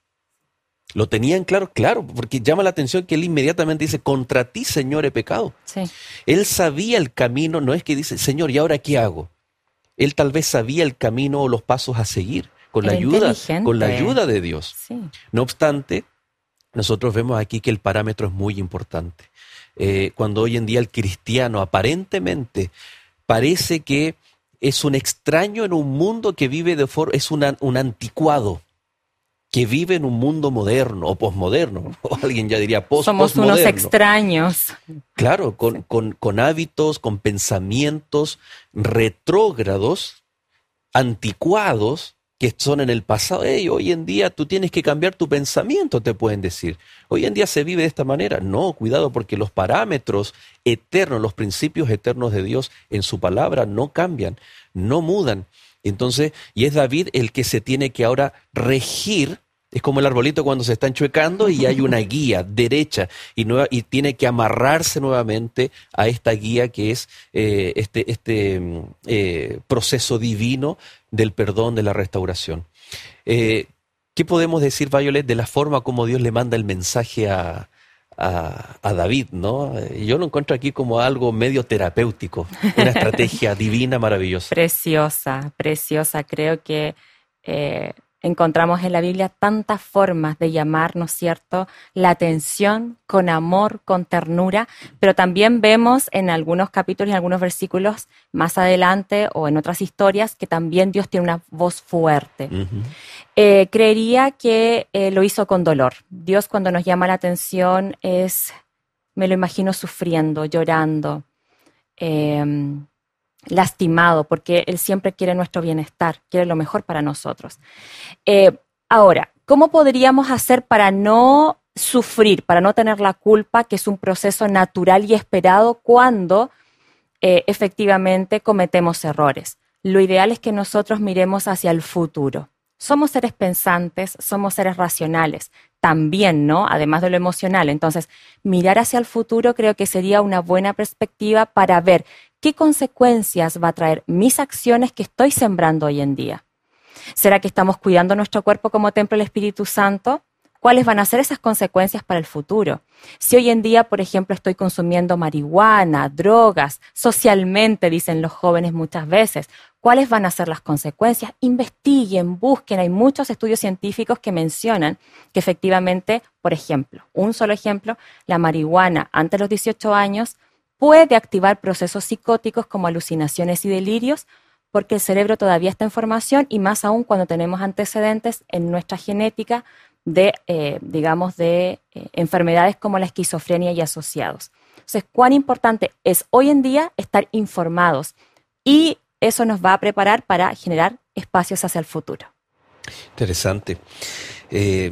Lo tenía en claro, claro, porque llama la atención que él inmediatamente dice, contra ti, Señor, he pecado. Sí. Él sabía el camino, no es que dice, Señor, ¿y ahora qué hago? Él tal vez sabía el camino o los pasos a seguir, con la ayuda, con la ayuda de Dios. Sí. No obstante, nosotros vemos aquí que el parámetro es muy importante. Eh, cuando hoy en día el cristiano aparentemente parece que es un extraño en un mundo que vive de forma, es una, un anticuado, que vive en un mundo moderno o posmoderno, o alguien ya diría post Somos postmoderno. Unos extraños. Claro, con, sí. con, con hábitos, con pensamientos retrógrados, anticuados, que son en el pasado. Hey, hoy en día tú tienes que cambiar tu pensamiento, te pueden decir. Hoy en día se vive de esta manera. No, cuidado, porque los parámetros eternos, los principios eternos de Dios en su palabra no cambian, no mudan. Entonces, y es David el que se tiene que ahora regir. Es como el arbolito cuando se está enchuecando y hay una guía derecha y, nueva, y tiene que amarrarse nuevamente a esta guía que es eh, este, este eh, proceso divino del perdón, de la restauración. Eh, ¿Qué podemos decir, Violet, de la forma como Dios le manda el mensaje a, a, a David, ¿no? Yo lo encuentro aquí como algo medio terapéutico, una estrategia divina maravillosa. Preciosa, preciosa. Creo que... Eh... encontramos en la Biblia tantas formas de llamar, ¿no es cierto?, la atención con amor, con ternura, pero también vemos en algunos capítulos y en algunos versículos más adelante o en otras historias que también Dios tiene una voz fuerte. Uh-huh. Eh, creería que eh, lo hizo con dolor. Dios cuando nos llama la atención es, me lo imagino sufriendo, llorando, eh, lastimado, porque Él siempre quiere nuestro bienestar, quiere lo mejor para nosotros. Eh, ahora, ¿cómo podríamos hacer para no sufrir, para no tener la culpa, que es un proceso natural y esperado cuando eh, efectivamente cometemos errores? Lo ideal es que nosotros miremos hacia el futuro. Somos seres pensantes, somos seres racionales, también, ¿no? Además de lo emocional. Entonces, mirar hacia el futuro creo que sería una buena perspectiva para ver qué consecuencias va a traer mis acciones que estoy sembrando hoy en día. ¿Será que estamos cuidando nuestro cuerpo como templo del Espíritu Santo? ¿Cuáles van a ser esas consecuencias para el futuro? Si hoy en día, por ejemplo, estoy consumiendo marihuana, drogas, socialmente, dicen los jóvenes muchas veces, ¿cuáles van a ser las consecuencias? Investiguen, busquen. Hay muchos estudios científicos que mencionan que efectivamente, por ejemplo, un solo ejemplo, la marihuana antes de los dieciocho años puede activar procesos psicóticos como alucinaciones y delirios, porque el cerebro todavía está en formación y más aún cuando tenemos antecedentes en nuestra genética de, eh, digamos, de eh, enfermedades como la esquizofrenia y asociados. Entonces, cuán importante es hoy en día estar informados y eso nos va a preparar para generar espacios hacia el futuro. Interesante. Eh,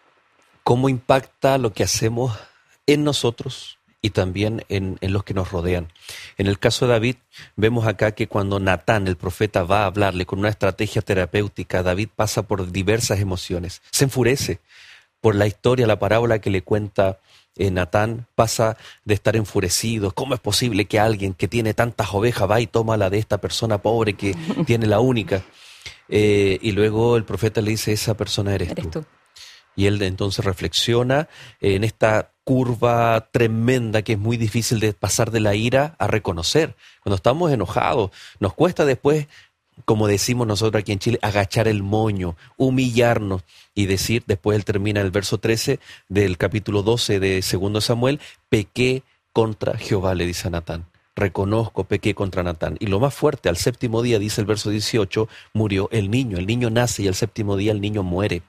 ¿Cómo impacta lo que hacemos en nosotros y también en, en los que nos rodean? En el caso de David, vemos acá que cuando Natán, el profeta, va a hablarle con una estrategia terapéutica, David pasa por diversas emociones. Se enfurece por la historia, la parábola que le cuenta eh, Natán, pasa de estar enfurecido. ¿Cómo es posible que alguien que tiene tantas ovejas va y toma la de esta persona pobre que tiene la única? Eh, y luego el profeta le dice, esa persona eres, eres tú. tú. Y él entonces reflexiona en esta curva tremenda que es muy difícil de pasar de la ira a reconocer. Cuando estamos enojados, nos cuesta después, como decimos nosotros aquí en Chile, agachar el moño, humillarnos y decir, después él termina el verso trece del capítulo doce de segundo Samuel, pequé contra Jehová, le dice a Natán. Reconozco, pequé contra Natán. Y lo más fuerte, al séptimo día, dice el verso dieciocho, murió el niño. El niño nace y al séptimo día el niño muere.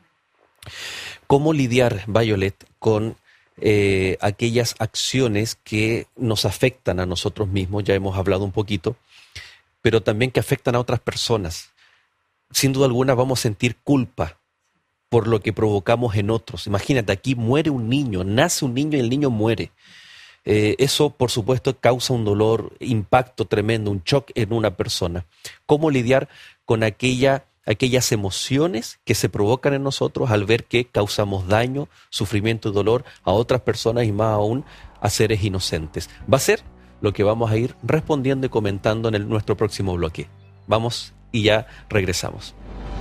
¿Cómo lidiar, Violet, con eh, aquellas acciones que nos afectan a nosotros mismos? Ya hemos hablado un poquito, pero también que afectan a otras personas. Sin duda alguna vamos a sentir culpa por lo que provocamos en otros. Imagínate, aquí muere un niño, nace un niño y el niño muere. Eh, eso, por supuesto, causa un dolor, impacto tremendo, un shock en una persona. ¿Cómo lidiar con aquella aquellas emociones que se provocan en nosotros al ver que causamos daño, sufrimiento y dolor a otras personas y más aún a seres inocentes? Va a ser lo que vamos a ir respondiendo y comentando en el, nuestro próximo bloque. Vamos y ya regresamos.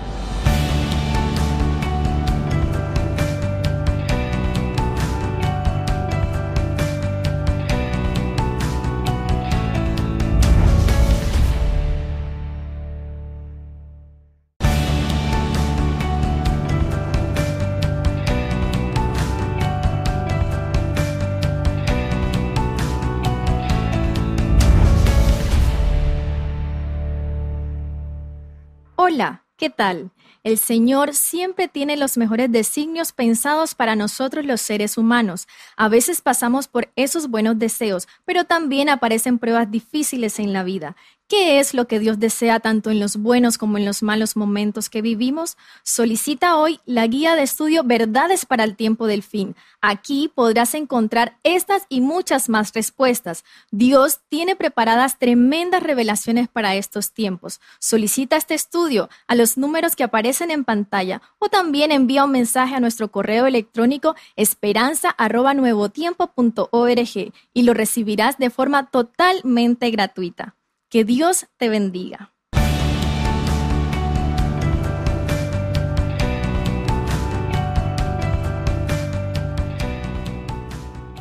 Hola, ¿qué tal? El Señor siempre tiene los mejores designios pensados para nosotros los seres humanos. A veces pasamos por esos buenos deseos, pero también aparecen pruebas difíciles en la vida. ¿Qué es lo que Dios desea tanto en los buenos como en los malos momentos que vivimos? Solicita hoy la guía de estudio Verdades para el Tiempo del Fin. Aquí podrás encontrar estas y muchas más respuestas. Dios tiene preparadas tremendas revelaciones para estos tiempos. Solicita este estudio a los números que aparecen en pantalla o también envía un mensaje a nuestro correo electrónico esperanza arroba nuevotiempo punto org y lo recibirás de forma totalmente gratuita. Que Dios te bendiga.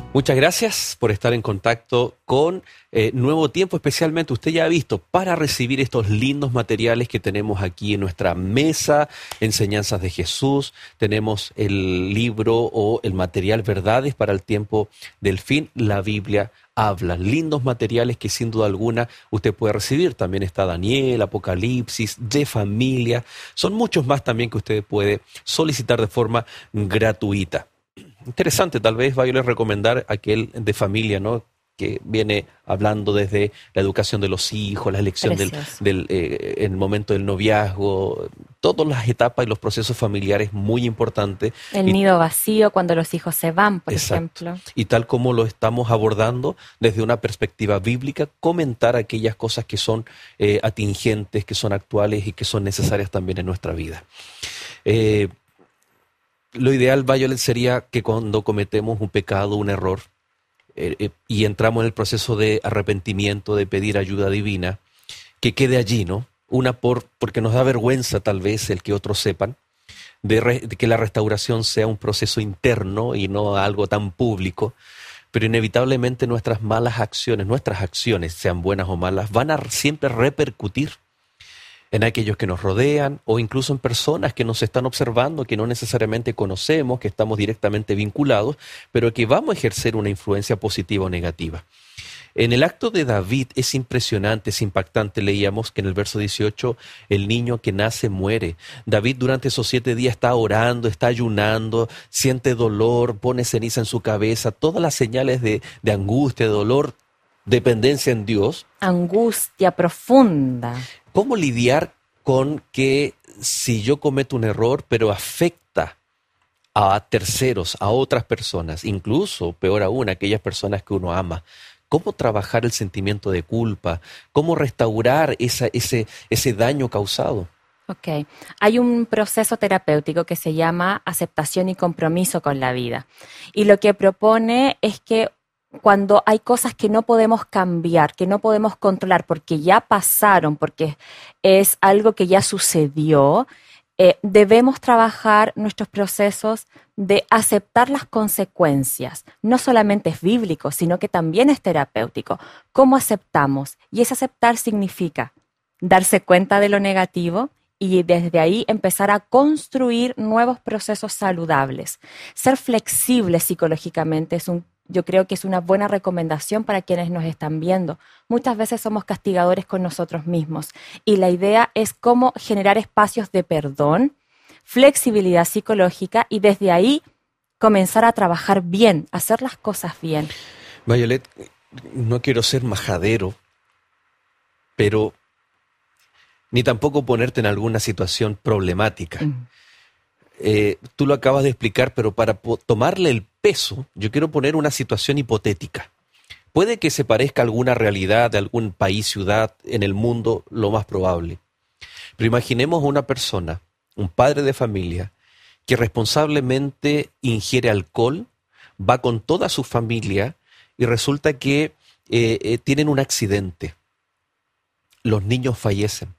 Muchas gracias por estar en contacto con eh, Nuevo Tiempo, especialmente usted ya ha visto, para recibir estos lindos materiales que tenemos aquí en nuestra mesa, Enseñanzas de Jesús. Tenemos el libro o el material Verdades para el Tiempo del Fin, la Biblia habla. Lindos materiales que sin duda alguna usted puede recibir. También está Daniel, Apocalipsis, de familia. Son muchos más también que usted puede solicitar de forma gratuita. Interesante, tal vez vaya a recomendar aquel de familia, ¿no?, que viene hablando desde la educación de los hijos, la elección del, del eh, en el momento del noviazgo, todas las etapas y los procesos familiares muy importantes. El y, nido vacío cuando los hijos se van, por exacto. ejemplo. Y tal como lo estamos abordando desde una perspectiva bíblica, comentar aquellas cosas que son eh, atingentes, que son actuales y que son necesarias también en nuestra vida. Eh, Lo ideal, Violet, sería que cuando cometemos un pecado, un error, eh, eh, y entramos en el proceso de arrepentimiento, de pedir ayuda divina, que quede allí, ¿no? Una por porque nos da vergüenza tal vez el que otros sepan, de, re, de que la restauración sea un proceso interno y no algo tan público, pero inevitablemente nuestras malas acciones, nuestras acciones, sean buenas o malas, van a siempre repercutir en aquellos que nos rodean o incluso en personas que nos están observando, que no necesariamente conocemos, que estamos directamente vinculados, pero que vamos a ejercer una influencia positiva o negativa. En el acto de David es impresionante, es impactante. Leíamos que en el verso dieciocho el niño que nace muere. David durante esos siete días está orando, está ayunando, siente dolor, pone ceniza en su cabeza, todas las señales de, de angustia, de dolor, dependencia en Dios. Angustia profunda. ¿Cómo lidiar con que si yo cometo un error, pero afecta a terceros, a otras personas, incluso, peor aún, a aquellas personas que uno ama? ¿Cómo trabajar el sentimiento de culpa? ¿Cómo restaurar esa, ese, ese daño causado? Ok. Hay un proceso terapéutico que se llama aceptación y compromiso con la vida. Y lo que propone es que cuando hay cosas que no podemos cambiar, que no podemos controlar porque ya pasaron, porque es algo que ya sucedió, eh, debemos trabajar nuestros procesos de aceptar las consecuencias. No solamente es bíblico, sino que también es terapéutico. ¿Cómo aceptamos? Y ese aceptar significa darse cuenta de lo negativo y desde ahí empezar a construir nuevos procesos saludables. Ser flexible psicológicamente es un Yo creo que es una buena recomendación para quienes nos están viendo. Muchas veces somos castigadores con nosotros mismos y la idea es cómo generar espacios de perdón, flexibilidad psicológica y desde ahí comenzar a trabajar bien, hacer las cosas bien. Violet, no quiero ser majadero, pero ni tampoco ponerte en alguna situación problemática. Mm. Eh, tú lo acabas de explicar, pero para po- tomarle el peso, yo quiero poner una situación hipotética. Puede que se parezca a alguna realidad de algún país, ciudad en el mundo, lo más probable. Pero imaginemos una persona, un padre de familia, que responsablemente ingiere alcohol, va con toda su familia y resulta que eh, eh, tienen un accidente. Los niños fallecen.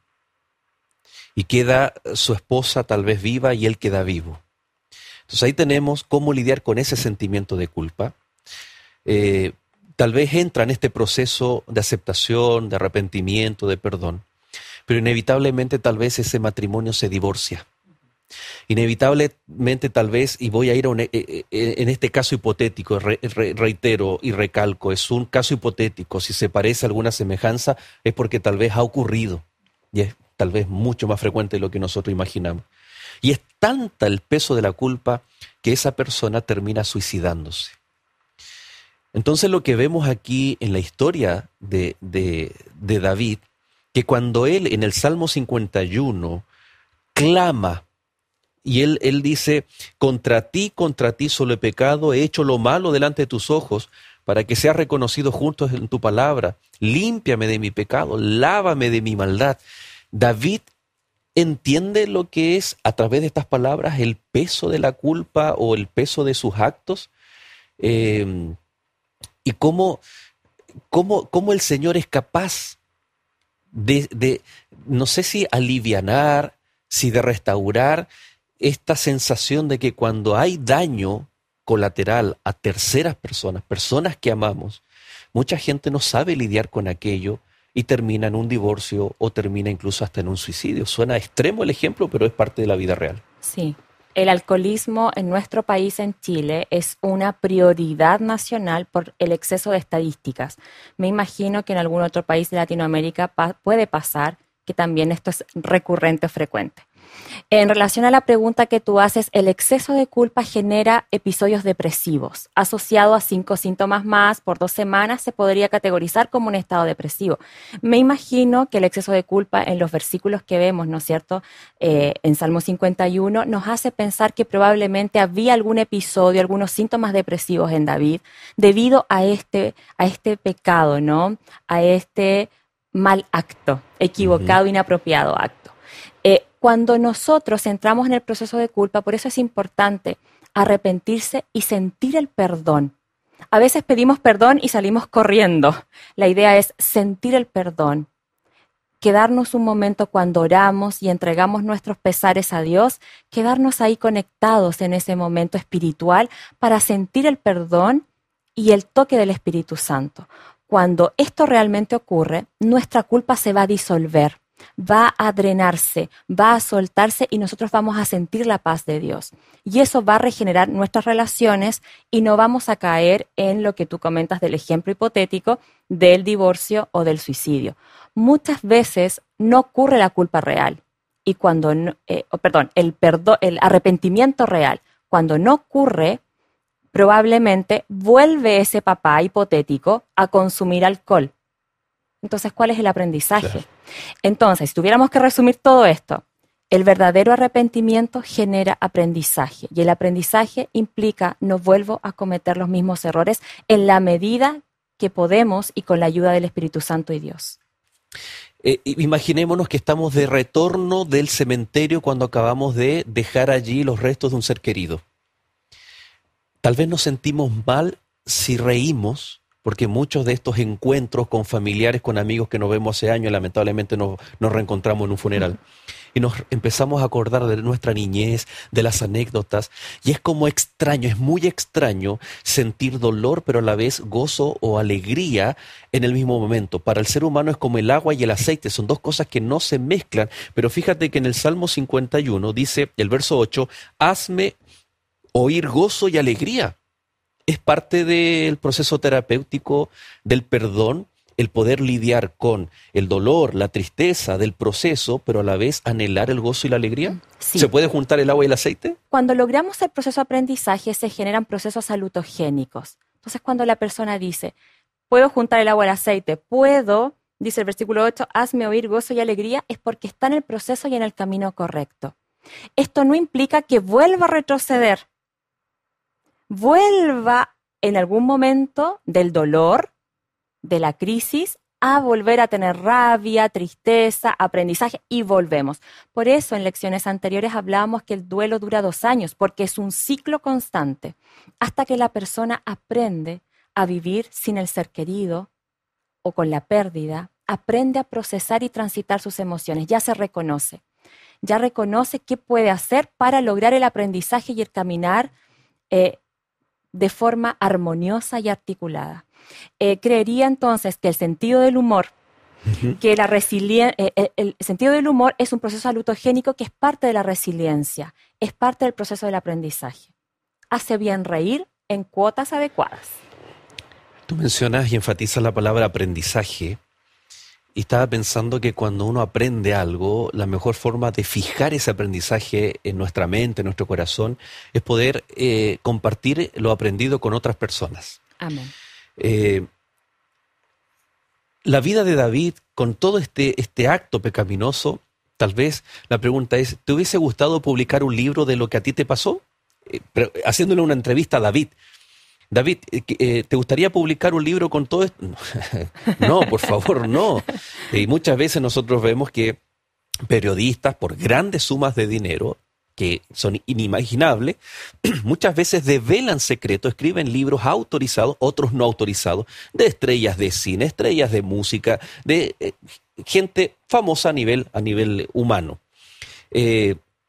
Y queda su esposa tal vez viva y él queda vivo. Entonces ahí tenemos cómo lidiar con ese sentimiento de culpa. Eh, tal vez entra en este proceso de aceptación, de arrepentimiento, de perdón, pero inevitablemente tal vez ese matrimonio se divorcia. Inevitablemente tal vez, y voy a ir a un, eh, eh, en este caso hipotético, re, re, reitero y recalco, es un caso hipotético. Si se parece a alguna semejanza es porque tal vez ha ocurrido y es tal vez mucho más frecuente de lo que nosotros imaginamos. Y es tanta el peso de la culpa que esa persona termina suicidándose. Entonces lo que vemos aquí en la historia de, de, de David, que cuando él en el Salmo cincuenta y uno clama, y él, él dice, contra ti, contra ti solo he pecado, he hecho lo malo delante de tus ojos, para que sea reconocido junto en tu palabra, límpiame de mi pecado, lávame de mi maldad. David entiende lo que es, a través de estas palabras, el peso de la culpa o el peso de sus actos, eh, y cómo, cómo, cómo el Señor es capaz de, de, no sé si alivianar, si de restaurar esta sensación de que cuando hay daño colateral a terceras personas, personas que amamos, mucha gente no sabe lidiar con aquello y termina en un divorcio o termina incluso hasta en un suicidio. Suena extremo el ejemplo, pero es parte de la vida real. Sí. El alcoholismo en nuestro país, en Chile, es una prioridad nacional por el exceso de estadísticas. Me imagino que en algún otro país de Latinoamérica pa- puede pasar que también esto es recurrente o frecuente. En relación a la pregunta que tú haces, el exceso de culpa genera episodios depresivos. Asociado a cinco síntomas más por dos semanas, se podría categorizar como un estado depresivo. Me imagino que el exceso de culpa en los versículos que vemos, ¿no es cierto?, eh, en Salmo cincuenta y uno, nos hace pensar que probablemente había algún episodio, algunos síntomas depresivos en David, debido a este, a este pecado, ¿no?, a este mal acto, equivocado, uh-huh. inapropiado acto. Eh, cuando nosotros entramos en el proceso de culpa, por eso es importante arrepentirse y sentir el perdón. A veces pedimos perdón y salimos corriendo. La idea es sentir el perdón, quedarnos un momento cuando oramos y entregamos nuestros pesares a Dios, quedarnos ahí conectados en ese momento espiritual para sentir el perdón y el toque del Espíritu Santo. Cuando esto realmente ocurre, nuestra culpa se va a disolver, va a drenarse, va a soltarse y nosotros vamos a sentir la paz de Dios. Y eso va a regenerar nuestras relaciones y no vamos a caer en lo que tú comentas del ejemplo hipotético del divorcio o del suicidio. Muchas veces no ocurre la culpa real y cuando, no, eh, oh, perdón, el, perdo, el arrepentimiento real, cuando no ocurre, probablemente vuelve ese papá hipotético a consumir alcohol. Entonces, ¿cuál es el aprendizaje? Claro. Entonces, si tuviéramos que resumir todo esto, el verdadero arrepentimiento genera aprendizaje y el aprendizaje implica no vuelvo a cometer los mismos errores en la medida que podemos y con la ayuda del Espíritu Santo y Dios. Eh, imaginémonos que estamos de retorno del cementerio cuando acabamos de dejar allí los restos de un ser querido. Tal vez nos sentimos mal si reímos, porque muchos de estos encuentros con familiares, con amigos que nos vemos hace años, lamentablemente nos, nos reencontramos en un funeral. Y nos empezamos a acordar de nuestra niñez, de las anécdotas, y es como extraño, es muy extraño sentir dolor, pero a la vez gozo o alegría en el mismo momento. Para el ser humano es como el agua y el aceite, son dos cosas que no se mezclan, pero fíjate que en el Salmo cincuenta y uno dice, el verso ocho, hazme oír gozo y alegría. Es parte del proceso terapéutico del perdón, el poder lidiar con el dolor, la tristeza del proceso, pero a la vez anhelar el gozo y la alegría. Sí. ¿Se puede juntar el agua y el aceite? Cuando logramos el proceso de aprendizaje, se generan procesos salutogénicos. Entonces, cuando la persona dice, puedo juntar el agua y el aceite, puedo, dice el versículo ocho, hazme oír gozo y alegría, es porque está en el proceso y en el camino correcto. Esto no implica que vuelva a retroceder. Vuelva en algún momento del dolor, de la crisis, a volver a tener rabia, tristeza, aprendizaje y volvemos. Por eso en lecciones anteriores hablábamos que el duelo dura dos años, porque es un ciclo constante, hasta que la persona aprende a vivir sin el ser querido o con la pérdida, aprende a procesar y transitar sus emociones, ya se reconoce, ya reconoce qué puede hacer para lograr el aprendizaje y el caminar eh, de forma armoniosa y articulada. Eh, creería entonces que el sentido del humor, uh-huh. que la resilien- eh, el, el sentido del humor es un proceso salutogénico que es parte de la resiliencia, es parte del proceso del aprendizaje. Hace bien reír en cuotas adecuadas. Tú mencionas y enfatizas la palabra aprendizaje. Y estaba pensando que cuando uno aprende algo, la mejor forma de fijar ese aprendizaje en nuestra mente, en nuestro corazón, es poder eh, compartir lo aprendido con otras personas. Amén. Eh, la vida de David, con todo este, este acto pecaminoso, tal vez la pregunta es, ¿te hubiese gustado publicar un libro de lo que a ti te pasó? Eh, pero, haciéndole una entrevista a David. David, eh, ¿te gustaría publicar un libro con todo esto? No, por favor, no. Y muchas veces nosotros vemos que periodistas, por grandes sumas de dinero, que son inimaginables, muchas veces develan secretos, escriben libros autorizados, otros no autorizados, de estrellas de cine, estrellas de música, de eh, gente famosa a nivel, a nivel humano. Eh,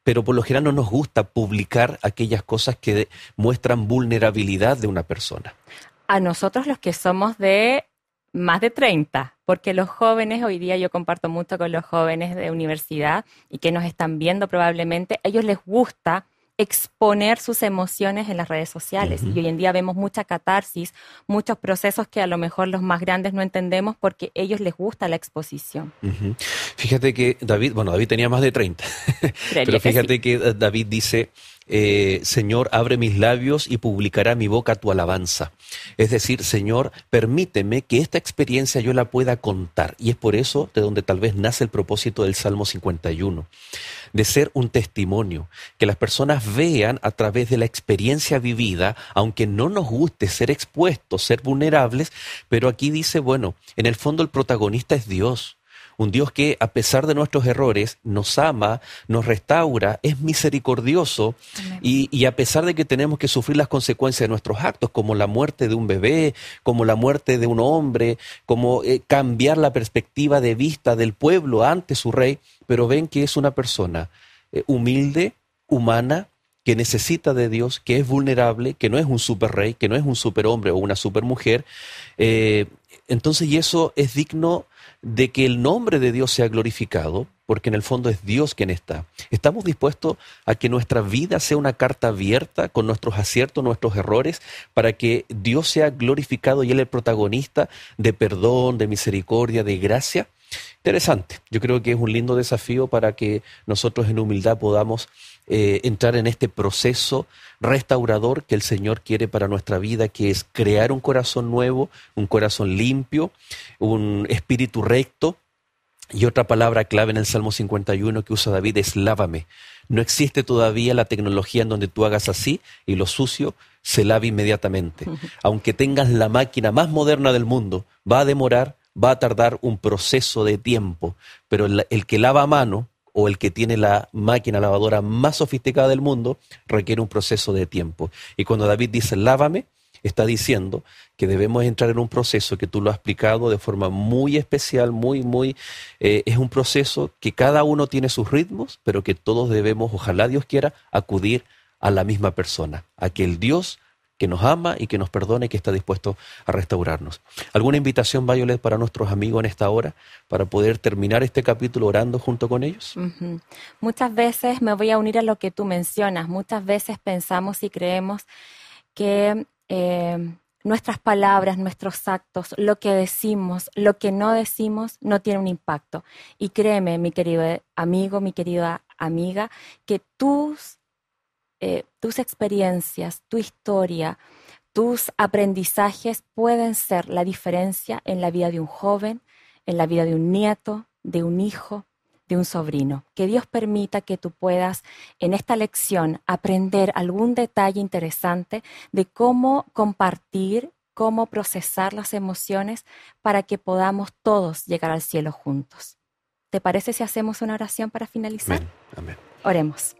pero por lo general no nos gusta publicar aquellas cosas que muestran vulnerabilidad de una persona. A nosotros los que somos de más de treinta, porque los jóvenes, hoy día yo comparto mucho con los jóvenes de universidad y que nos están viendo probablemente, a ellos les gusta exponer sus emociones en las redes sociales. Uh-huh. Y hoy en día vemos mucha catarsis, muchos procesos que a lo mejor los más grandes no entendemos porque a ellos les gusta la exposición. Uh-huh. Fíjate que David, bueno, David tenía más de treinta, pero fíjate que, sí. que David dice, eh, Señor, abre mis labios y publicará mi boca tu alabanza. Es decir, Señor, permíteme que esta experiencia yo la pueda contar. Y es por eso de donde tal vez nace el propósito del Salmo cincuenta y uno. De ser un testimonio, que las personas vean a través de la experiencia vivida, aunque no nos guste ser expuestos, ser vulnerables, pero aquí dice, bueno, en el fondo el protagonista es Dios, un Dios que a pesar de nuestros errores nos ama, nos restaura, es misericordioso y, y a pesar de que tenemos que sufrir las consecuencias de nuestros actos, como la muerte de un bebé, como la muerte de un hombre, como eh, cambiar la perspectiva de vista del pueblo ante su rey, pero ven que es una persona eh, humilde, humana, que necesita de Dios, que es vulnerable, que no es un superrey, que no es un superhombre o una supermujer. Eh, entonces, y eso es digno de que el nombre de Dios sea glorificado, porque en el fondo es Dios quien está. ¿Estamos dispuestos a que nuestra vida sea una carta abierta con nuestros aciertos, nuestros errores, para que Dios sea glorificado y Él el protagonista de perdón, de misericordia, de gracia? Interesante. Yo creo que es un lindo desafío para que nosotros en humildad podamos eh, entrar en este proceso restaurador que el Señor quiere para nuestra vida, que es crear un corazón nuevo, un corazón limpio, un espíritu recto. Y otra palabra clave en el Salmo cincuenta y uno que usa David es lávame. No existe todavía la tecnología en donde tú hagas así y lo sucio se lava inmediatamente. Aunque tengas la máquina más moderna del mundo, va a demorar, va a tardar un proceso de tiempo, pero el, el que lava a mano o el que tiene la máquina lavadora más sofisticada del mundo requiere un proceso de tiempo. Y cuando David dice lávame, está diciendo que debemos entrar en un proceso que tú lo has explicado de forma muy especial, muy, muy... Eh, es un proceso que cada uno tiene sus ritmos, pero que todos debemos, ojalá Dios quiera, acudir a la misma persona, a aquel Dios que nos ama y que nos perdona y que está dispuesto a restaurarnos. ¿Alguna invitación, Violet, para nuestros amigos en esta hora, para poder terminar este capítulo orando junto con ellos? Uh-huh. Muchas veces me voy a unir a lo que tú mencionas. Muchas veces pensamos y creemos que eh, nuestras palabras, nuestros actos, lo que decimos, lo que no decimos, no tiene un impacto. Y créeme, mi querido amigo, mi querida amiga, que tus Eh, tus experiencias, tu historia, tus aprendizajes pueden ser la diferencia en la vida de un joven, en la vida de un nieto, de un hijo, de un sobrino. Que Dios permita que tú puedas en esta lección aprender algún detalle interesante de cómo compartir, cómo procesar las emociones para que podamos todos llegar al cielo juntos. ¿Te parece si hacemos una oración para finalizar? Amén. Amén. Oremos.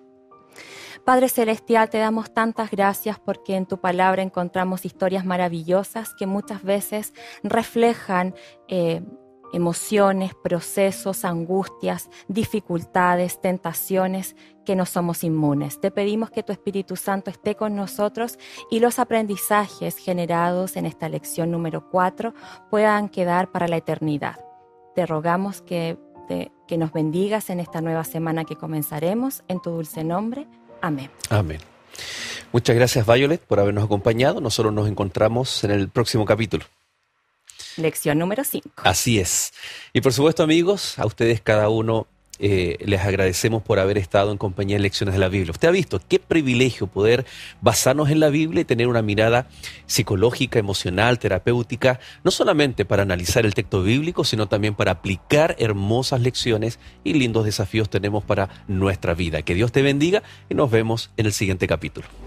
Padre Celestial, te damos tantas gracias porque en tu palabra encontramos historias maravillosas que muchas veces reflejan eh, emociones, procesos, angustias, dificultades, tentaciones que no somos inmunes. Te pedimos que tu Espíritu Santo esté con nosotros y los aprendizajes generados en esta lección número cuatro puedan quedar para la eternidad. Te rogamos que, te, que nos bendigas en esta nueva semana que comenzaremos, en tu dulce nombre. Amén. Amén. Muchas gracias, Violet, por habernos acompañado. Nosotros nos encontramos en el próximo capítulo. Lección número cinco. Así es. Y por supuesto, amigos, a ustedes cada uno eh, les agradecemos por haber estado en compañía de Lecciones de la Biblia. Usted ha visto qué privilegio poder basarnos en la Biblia y tener una mirada psicológica, emocional, terapéutica, no solamente para analizar el texto bíblico, sino también para aplicar hermosas lecciones y lindos desafíos tenemos para nuestra vida. Que Dios te bendiga y nos vemos en el siguiente capítulo.